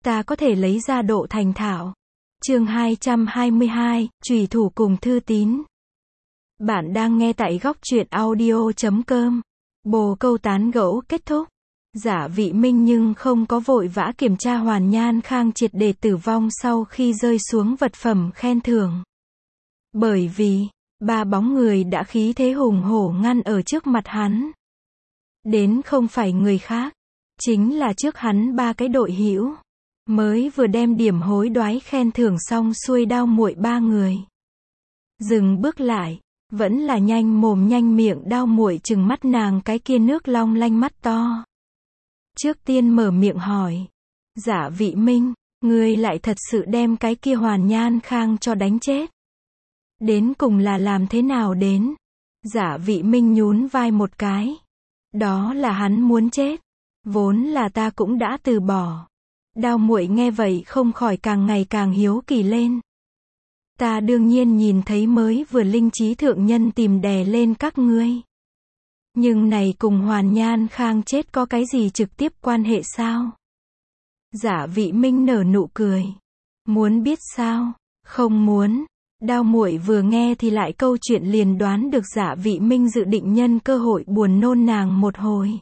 ta có thể lấy ra độ thành thạo. Chương 222, Chủy thủ cùng thư tín. Bạn đang nghe tại góc truyện audio.com. Bồ câu tán gẫu kết thúc. Giả Vị Minh nhưng không có vội vã kiểm tra Hoàn Nhan Khang triệt để tử vong sau khi rơi xuống vật phẩm khen thưởng. Bởi vì, ba bóng người đã khí thế hùng hổ ngăn ở trước mặt hắn. Đến không phải người khác, chính là trước hắn ba cái đội hữu. Mới vừa đem điểm hối đoái khen thưởng xong xuôi Đao Muội ba người. Dừng bước lại, vẫn là nhanh mồm nhanh miệng Đao Muội trừng mắt nàng cái kia nước long lanh mắt to. Trước tiên mở miệng hỏi, Giả Vị Minh, ngươi lại thật sự đem cái kia Hoàn Nhan Khang cho đánh chết. Đến cùng là làm thế nào đến? Giả Vị Minh nhún vai một cái. Đó là hắn muốn chết. Vốn là ta cũng đã từ bỏ. Đao Muội nghe vậy không khỏi càng ngày càng hiếu kỳ lên. Ta đương nhiên nhìn thấy mới vừa linh trí thượng nhân tìm đè lên các ngươi. Nhưng này cùng Hoàn Nhan Khang chết có cái gì trực tiếp quan hệ sao? Giả Vị Minh nở nụ cười. Muốn biết sao? Không muốn. Đao Muội vừa nghe thì lại câu chuyện liền đoán được Giả Vị Minh dự định nhân cơ hội buồn nôn nàng một hồi.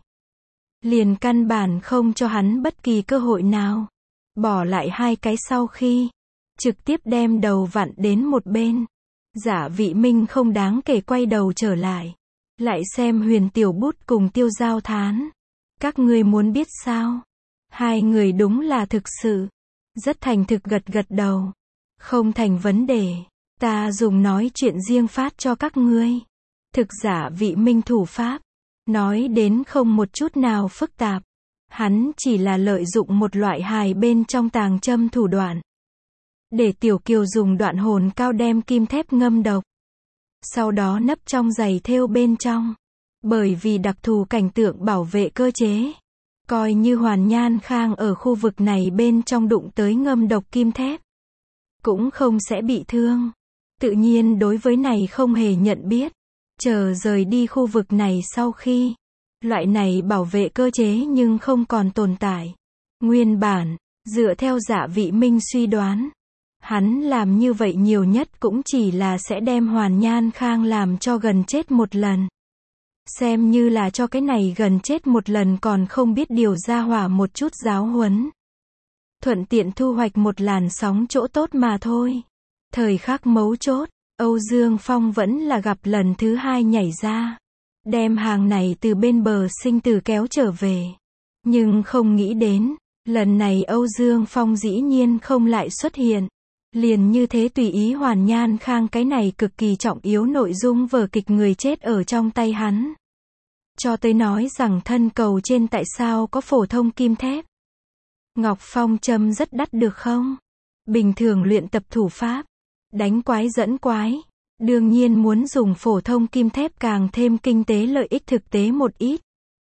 Liền căn bản không cho hắn bất kỳ cơ hội nào. Bỏ lại hai cái sau khi trực tiếp đem đầu vặn đến một bên. Giả Vị Minh không đáng kể quay đầu trở lại. Lại xem Huyền Tiểu Bút cùng Tiêu Giao Thán. Các ngươi muốn biết sao? Hai người đúng là thực sự. Rất thành thực gật gật đầu. Không thành vấn đề. Ta dùng nói chuyện riêng phát cho các ngươi. Thực Giả Vị Minh thủ pháp. Nói đến không một chút nào phức tạp. Hắn chỉ là lợi dụng một loại hài bên trong tàng châm thủ đoạn. Để Tiểu Kiều dùng đoạn hồn cao đem kim thép ngâm độc. Sau đó nấp trong giày thêu bên trong. Bởi vì đặc thù cảnh tượng bảo vệ cơ chế. Coi như Hoàn Nhan Khang ở khu vực này bên trong đụng tới ngâm độc kim thép. Cũng không sẽ bị thương. Tự nhiên đối với này không hề nhận biết. Chờ rời đi khu vực này sau khi. Loại này bảo vệ cơ chế nhưng không còn tồn tại. Nguyên bản, dựa theo Giả Vị Minh suy đoán. Hắn làm như vậy nhiều nhất cũng chỉ là sẽ đem Hoàn Nhan Khang làm cho gần chết một lần. Xem như là cho cái này gần chết một lần còn không biết điều ra hỏa một chút giáo huấn. Thuận tiện thu hoạch một làn sóng chỗ tốt mà thôi. Thời khắc mấu chốt, Âu Dương Phong vẫn là gặp lần thứ hai nhảy ra. Đem hàng này từ bên bờ sinh tử kéo trở về. Nhưng không nghĩ đến, lần này Âu Dương Phong dĩ nhiên không lại xuất hiện. Liền như thế tùy ý Hoàn Nhan Khang cái này cực kỳ trọng yếu nội dung vở kịch người chết ở trong tay hắn. Cho tới nói rằng thân cầu trên tại sao có phổ thông kim thép. Ngọc Phong châm rất đắt được không? Bình thường luyện tập thủ pháp. Đánh quái dẫn quái. Đương nhiên muốn dùng phổ thông kim thép càng thêm kinh tế lợi ích thực tế một ít.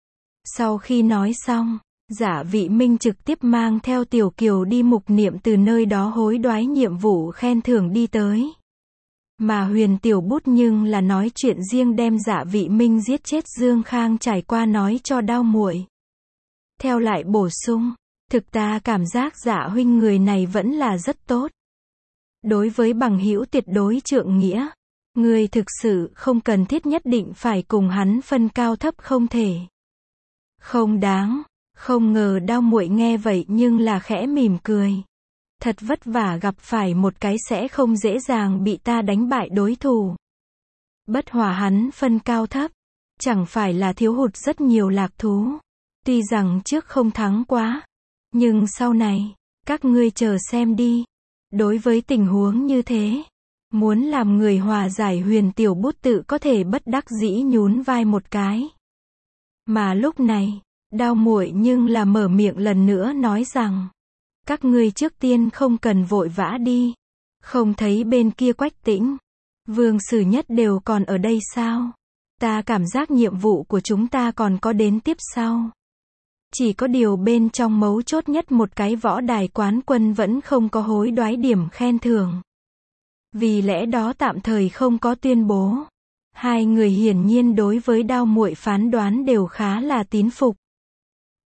Sau khi nói xong, Giả Vị Minh trực tiếp mang theo Tiểu Kiều đi mục niệm từ nơi đó hối đoái nhiệm vụ khen thưởng đi tới. Mà Huyền Tiểu Bút nhưng là nói chuyện riêng đem Giả Vị Minh giết chết Dương Khang trải qua nói cho Đao Muội. Theo lại bổ sung, thực ta cảm giác Giả huynh người này vẫn là rất tốt. Đối với bằng hữu tuyệt đối trượng nghĩa, người thực sự không cần thiết nhất định phải cùng hắn phân cao thấp không thể. Không đáng. Không ngờ Đao Muội nghe vậy nhưng là khẽ mỉm cười. Thật vất vả gặp phải một cái sẽ không dễ dàng bị ta đánh bại đối thủ. Bất hòa hắn phân cao thấp. Chẳng phải là thiếu hụt rất nhiều lạc thú. Tuy rằng trước không thắng quá. Nhưng sau này, các ngươi chờ xem đi. Đối với tình huống như thế, muốn làm người hòa giải Huyền Tiểu Bút tự có thể bất đắc dĩ nhún vai một cái. Mà lúc này, Đao Muội nhưng là mở miệng lần nữa nói rằng, các ngươi trước tiên không cần vội vã đi. Không thấy bên kia Quách Tĩnh, Vương Sử Nhất đều còn ở đây sao? Ta cảm giác nhiệm vụ của chúng ta còn có đến tiếp sau. Chỉ có điều bên trong mấu chốt nhất một cái võ đài quán quân vẫn không có hối đoái điểm khen thưởng. Vì lẽ đó tạm thời không có tuyên bố. Hai người hiển nhiên đối với Đao Muội phán đoán đều khá là tín phục.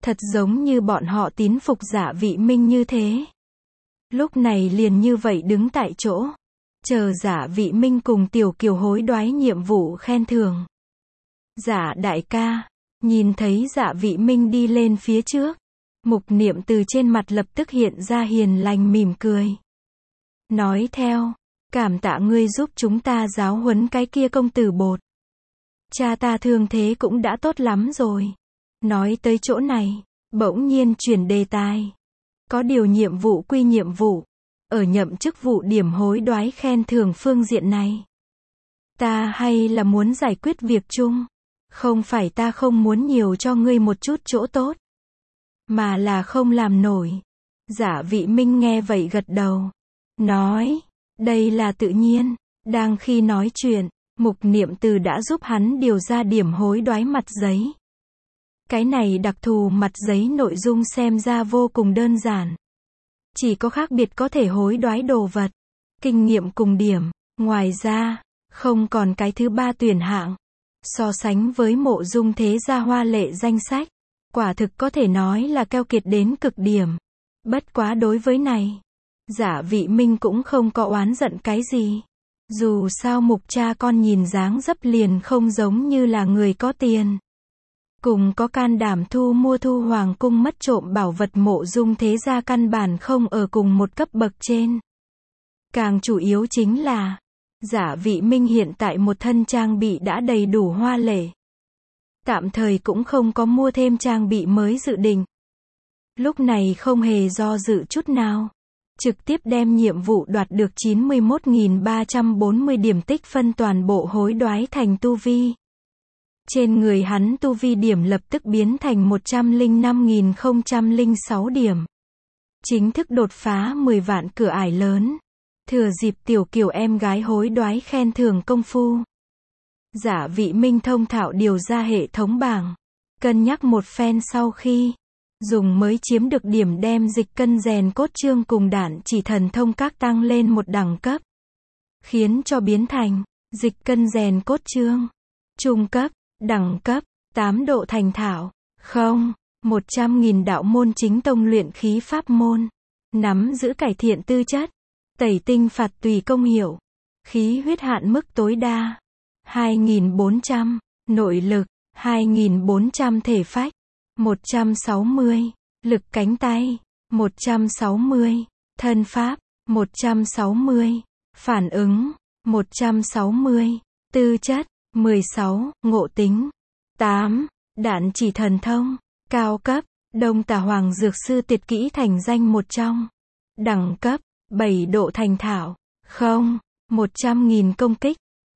Thật giống như bọn họ tín phục Dạ Vị Minh như thế. Lúc này liền như vậy đứng tại chỗ. Chờ Dạ Vị Minh cùng Tiểu Kiều hối đoái nhiệm vụ khen thưởng. Dạ đại ca. Nhìn thấy Dạ Vị Minh đi lên phía trước. Mục Niệm Từ trên mặt lập tức hiện ra hiền lành mỉm cười. Nói theo. Cảm tạ ngươi giúp chúng ta giáo huấn cái kia công tử bột. Cha ta thương thế cũng đã tốt lắm rồi. Nói tới chỗ này. Bỗng nhiên chuyển đề tài. Có điều nhiệm vụ quy nhiệm vụ. Ở nhậm chức vụ điểm hối đoái khen thưởng phương diện này. Ta hay là muốn giải quyết việc chung. Không phải ta không muốn nhiều cho ngươi một chút chỗ tốt. Mà là không làm nổi. Dạ Vị Minh nghe vậy gật đầu. Nói. Đây là tự nhiên. Đang khi nói chuyện. Mục Niệm Từ đã giúp hắn điều ra điểm hối đoái mặt giấy. Cái này đặc thù mặt giấy nội dung xem ra vô cùng đơn giản. Chỉ có khác biệt có thể hối đoái đồ vật. Kinh nghiệm cùng điểm. Ngoài ra, không còn cái thứ ba tuyển hạng. So sánh với Mộ Dung thế gia hoa lệ danh sách. Quả thực có thể nói là keo kiệt đến cực điểm. Bất quá đối với này. Dạ Vị Minh cũng không có oán giận cái gì. Dù sao mục cha con nhìn dáng dấp liền không giống như là người có tiền. Cùng có can đảm thu mua Thu Hoàng cung mất trộm bảo vật Mộ Dung thế gia căn bản không ở cùng một cấp bậc trên. Càng chủ yếu chính là, Dạ Vị Minh hiện tại một thân trang bị đã đầy đủ hoa lệ. Tạm thời cũng không có mua thêm trang bị mới dự định. Lúc này không hề do dự chút nào. Trực tiếp đem nhiệm vụ đoạt được 91.340 điểm tích phân toàn bộ hối đoái thành tu vi. Trên người hắn tu vi điểm lập tức biến thành 105.006 điểm. Chính thức đột phá 10 vạn cửa ải lớn. Thừa dịp Tiểu Kiều em gái hối đoái khen thưởng công phu. Dạ Vị Minh thông thạo điều ra hệ thống bảng. Cân nhắc một phen sau khi dùng mới chiếm được điểm đem dịch cân rèn cốt chương cùng đạn chỉ thần thông các tăng lên một đẳng cấp. Khiến cho biến thành dịch cân rèn cốt chương. Trung cấp, đẳng cấp, 8 độ thành thạo. 100.000 đạo môn chính tông luyện khí pháp môn. Nắm giữ cải thiện tư chất. Tẩy tinh phạt tùy công hiệu. Khí huyết hạn mức tối đa. 2.400. Nội lực. 2.400 thể phách. 160. Lực cánh tay. 160. Thân pháp. 160. Phản ứng. 160. Tư chất. 16. Ngộ tính. 8. Đạn chỉ thần thông. Cao cấp. Đông Tà Hoàng Dược Sư tuyệt kỹ thành danh một trong. Đẳng cấp. 7 độ thành thạo. 100.000 công kích.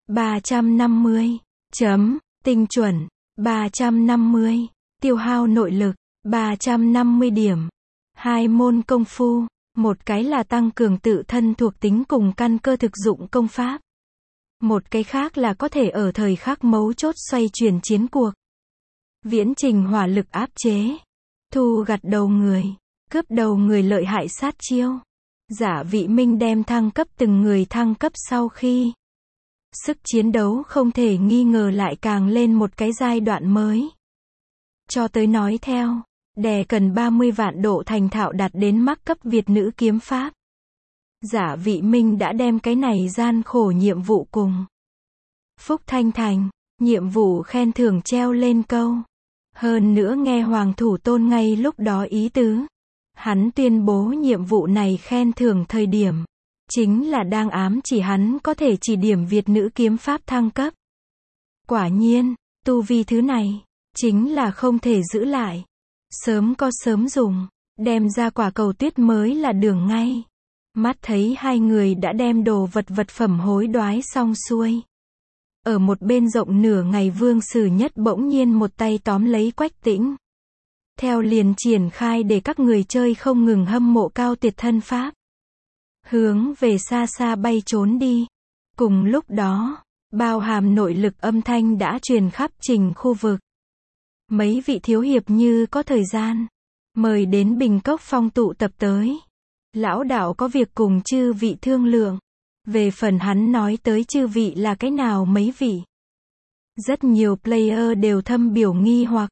350. Chấm. Tinh chuẩn. 350. Tiêu hao nội lực. 350 điểm. 2 môn công phu. Một cái là tăng cường tự thân thuộc tính cùng căn cơ thực dụng công pháp. Một cái khác là có thể ở thời khắc mấu chốt xoay chuyển chiến cuộc. Viễn trình hỏa lực áp chế. Thu gặt đầu người. Cướp đầu người lợi hại sát chiêu. Dạ Vị Minh đem thăng cấp từng người thăng cấp sau khi. Sức chiến đấu không thể nghi ngờ lại càng lên một cái giai đoạn mới. Cho tới nói theo. Đè cần 30 vạn độ thành thạo đạt đến mắc cấp Việt nữ kiếm pháp. Dạ Vị Minh đã đem cái này gian khổ nhiệm vụ cùng Phúc Thanh Thành, nhiệm vụ khen thưởng treo lên câu. Hơn nữa nghe Hoàng Thủ Tôn ngay lúc đó ý tứ. Hắn tuyên bố nhiệm vụ này khen thưởng thời điểm. Chính là đang ám chỉ hắn có thể chỉ điểm Việt nữ kiếm pháp thăng cấp. Quả nhiên, tu vi thứ này, chính là không thể giữ lại. Sớm có sớm dùng, đem ra quả cầu tuyết mới là đường ngay. Mắt thấy hai người đã đem đồ vật phẩm hối đoái xong xuôi. Ở một bên rộng nửa ngày Vương Sử Nhất bỗng nhiên một tay tóm lấy Quách Tĩnh. Theo liền triển khai để các người chơi không ngừng hâm mộ cao tuyệt thân pháp. Hướng về xa xa bay trốn đi. Cùng lúc đó, bao hàm nội lực âm thanh đã truyền khắp trình khu vực. Mấy vị thiếu hiệp như có thời gian, mời đến Bình Cốc Phong tụ tập tới. Lão đạo có việc cùng chư vị thương lượng. Về phần hắn nói tới chư vị là cái nào mấy vị. Rất nhiều player đều thâm biểu nghi hoặc.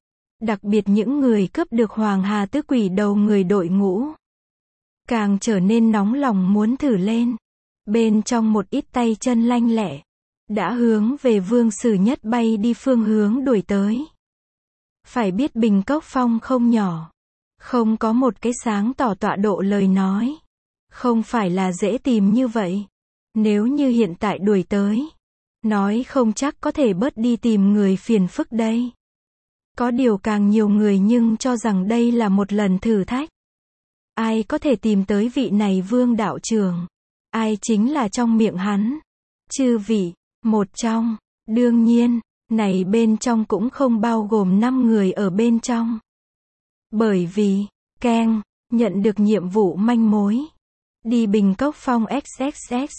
Đặc biệt những người cướp được Hoàng Hà Tứ Quỷ đầu người đội ngũ. Càng trở nên nóng lòng muốn thử lên. Bên trong một ít tay chân lanh lẹ. Đã hướng về Vương Sử Nhất bay đi phương hướng đuổi tới. Phải biết Bình Cốc Phong không nhỏ. Không có một cái sáng tỏ tọa độ lời nói. Không phải là dễ tìm như vậy. Nếu như hiện tại đuổi tới. Nói không chắc có thể bớt đi tìm người phiền phức đây. Có điều càng nhiều người nhưng cho rằng đây là một lần thử thách. Ai có thể tìm tới vị này Vương đạo trưởng? Ai chính là trong miệng hắn? Chư vị, một trong. Đương nhiên, này bên trong cũng không bao gồm 5 người ở bên trong. Bởi vì, keng, nhận được nhiệm vụ manh mối. Đi Bình Cốc Phong XXX.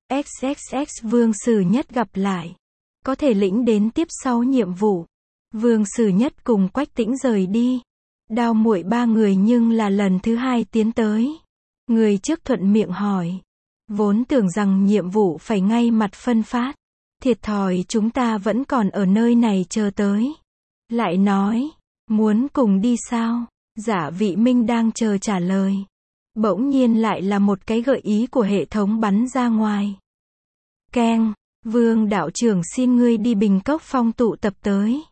XXX Vương Sử Nhất gặp lại. Có thể lĩnh đến tiếp sau nhiệm vụ. Vương Sử Nhất cùng Quách Tĩnh rời đi. Đao Muội 3 người nhưng là lần thứ 2 tiến tới. Người trước thuận miệng hỏi. Vốn tưởng rằng nhiệm vụ phải ngay mặt phân phát. Thiệt thòi chúng ta vẫn còn ở nơi này chờ tới. Lại nói, muốn cùng đi sao? Giả Vị Minh đang chờ trả lời. Bỗng nhiên lại là một cái gợi ý của hệ thống bắn ra ngoài. Keng, Vương đạo trưởng xin ngươi đi Bình Cốc Phong tụ tập tới.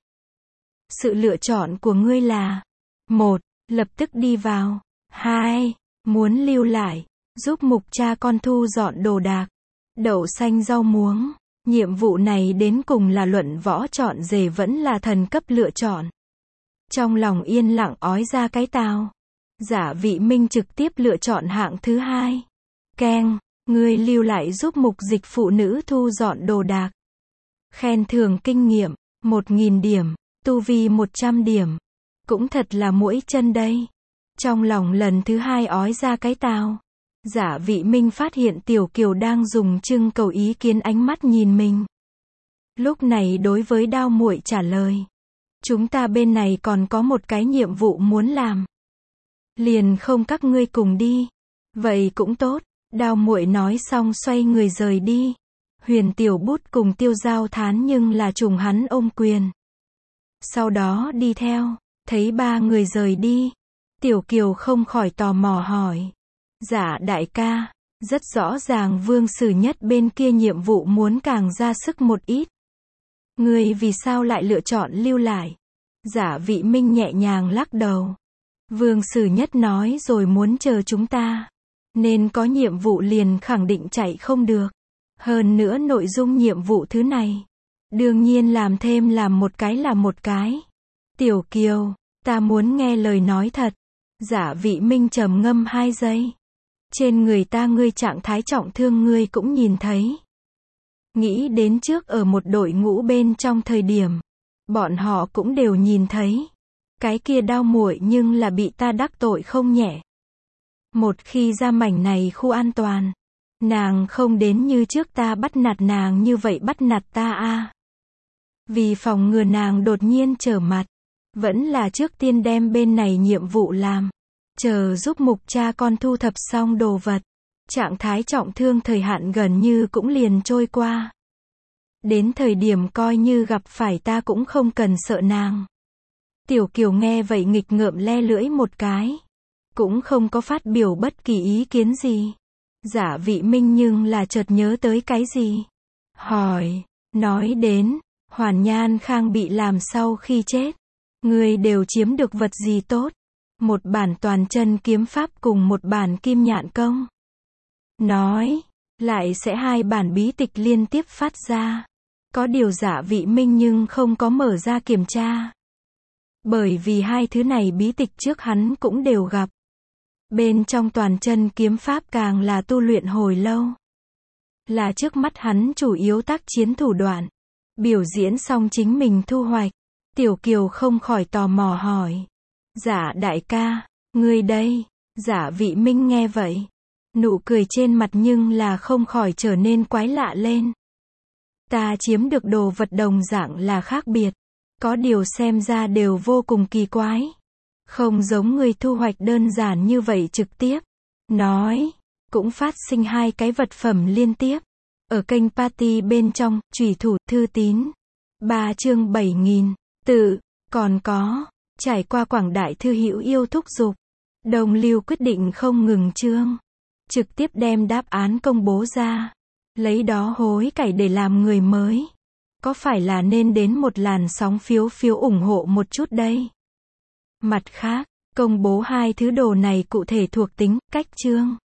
Sự lựa chọn của ngươi là 1. Lập tức đi vào. 2. Muốn lưu lại, giúp mục cha con thu dọn đồ đạc. Đậu xanh rau muống. Nhiệm vụ này đến cùng là luận võ chọn rể vẫn là thần cấp lựa chọn. Trong lòng yên lặng ói ra cái tao. Giả Vị Minh trực tiếp lựa chọn hạng thứ 2. Keng, ngươi lưu lại giúp mục dịch phụ nữ thu dọn đồ đạc. Khen thưởng kinh nghiệm, 1.000 điểm, tu vi 100 điểm. Cũng thật là mũi chân đây. Trong lòng lần thứ 2 ói ra cái tao. Giả Vị Minh phát hiện Tiểu Kiều đang dùng trưng cầu ý kiến ánh mắt nhìn mình. Lúc này đối với Đao Muội trả lời. Chúng ta bên này còn có một cái nhiệm vụ muốn làm. Liền không các ngươi cùng đi. Vậy cũng tốt. Đao Muội nói xong xoay người rời đi. Huyền Tiểu Bút cùng Tiêu Giao thán nhưng là trùng hắn ôm quyền. Sau đó đi theo. Thấy 3 người rời đi. Tiểu Kiều không khỏi tò mò hỏi. Giả đại ca, rất rõ ràng Vương Sử Nhất bên kia nhiệm vụ muốn càng ra sức một ít. Ngươi vì sao lại lựa chọn lưu lại? Giả Vị Minh nhẹ nhàng lắc đầu. Vương Sử Nhất nói rồi muốn chờ chúng ta. Nên có nhiệm vụ liền khẳng định chạy không được. Hơn nữa nội dung nhiệm vụ thứ này. Đương nhiên làm thêm làm một cái là một cái. Tiểu Kiều, ta muốn nghe lời nói thật. Giả Vị Minh trầm ngâm 2 giây. Trên người ta ngươi trạng thái trọng thương ngươi cũng nhìn thấy. Nghĩ đến trước ở một đội ngũ bên trong thời điểm. Bọn họ cũng đều nhìn thấy. Cái kia Đao Muội nhưng là bị ta đắc tội không nhẹ. Một khi ra mảnh này khu an toàn. Nàng không đến như trước ta bắt nạt nàng như vậy bắt nạt ta a. Vì phòng ngừa nàng đột nhiên trở mặt. Vẫn là trước tiên đem bên này nhiệm vụ làm. Chờ giúp mục cha con thu thập xong đồ vật. Trạng thái trọng thương thời hạn gần như cũng liền trôi qua. Đến thời điểm coi như gặp phải ta cũng không cần sợ nàng. Tiểu Kiều nghe vậy nghịch ngợm le lưỡi một cái. Cũng không có phát biểu bất kỳ ý kiến gì. Giả Vị Minh nhưng là chợt nhớ tới cái gì. Hỏi, nói đến, Hoàn Nhan Khang bị làm sau khi chết. Người đều chiếm được vật gì tốt? Một bản toàn chân kiếm pháp cùng một bản kim nhạn công. Nói, lại sẽ 2 bản bí tịch liên tiếp phát ra. Có điều Giả Vị Minh nhưng không có mở ra kiểm tra. Bởi vì 2 thứ này bí tịch trước hắn cũng đều gặp. Bên trong toàn chân kiếm pháp càng là tu luyện hồi lâu. Là trước mắt hắn chủ yếu tác chiến thủ đoạn. Biểu diễn xong chính mình thu hoạch. Tiểu Kiều không khỏi tò mò hỏi. Giả đại ca, ngươi đây. Giả Vị Minh nghe vậy. Nụ cười trên mặt nhưng là không khỏi trở nên quái lạ lên. Ta chiếm được đồ vật đồng dạng là khác biệt. Có điều xem ra đều vô cùng kỳ quái. Không giống người thu hoạch đơn giản như vậy trực tiếp. Nói, cũng phát sinh 2 cái vật phẩm liên tiếp. Ở kênh Party bên trong, Chủy Thủ, Thư Tín. 3 chương 7.000, tự, còn có, Trải qua quảng đại thư hữu yêu thúc giục, đồng lưu quyết định không ngừng chương. Trực tiếp đem đáp án công bố ra. Lấy đó hối cải để làm người mới. Có phải là nên đến một làn sóng phiếu ủng hộ một chút đây? Mặt khác, công bố hai thứ đồ này cụ thể thuộc tính, cách chương.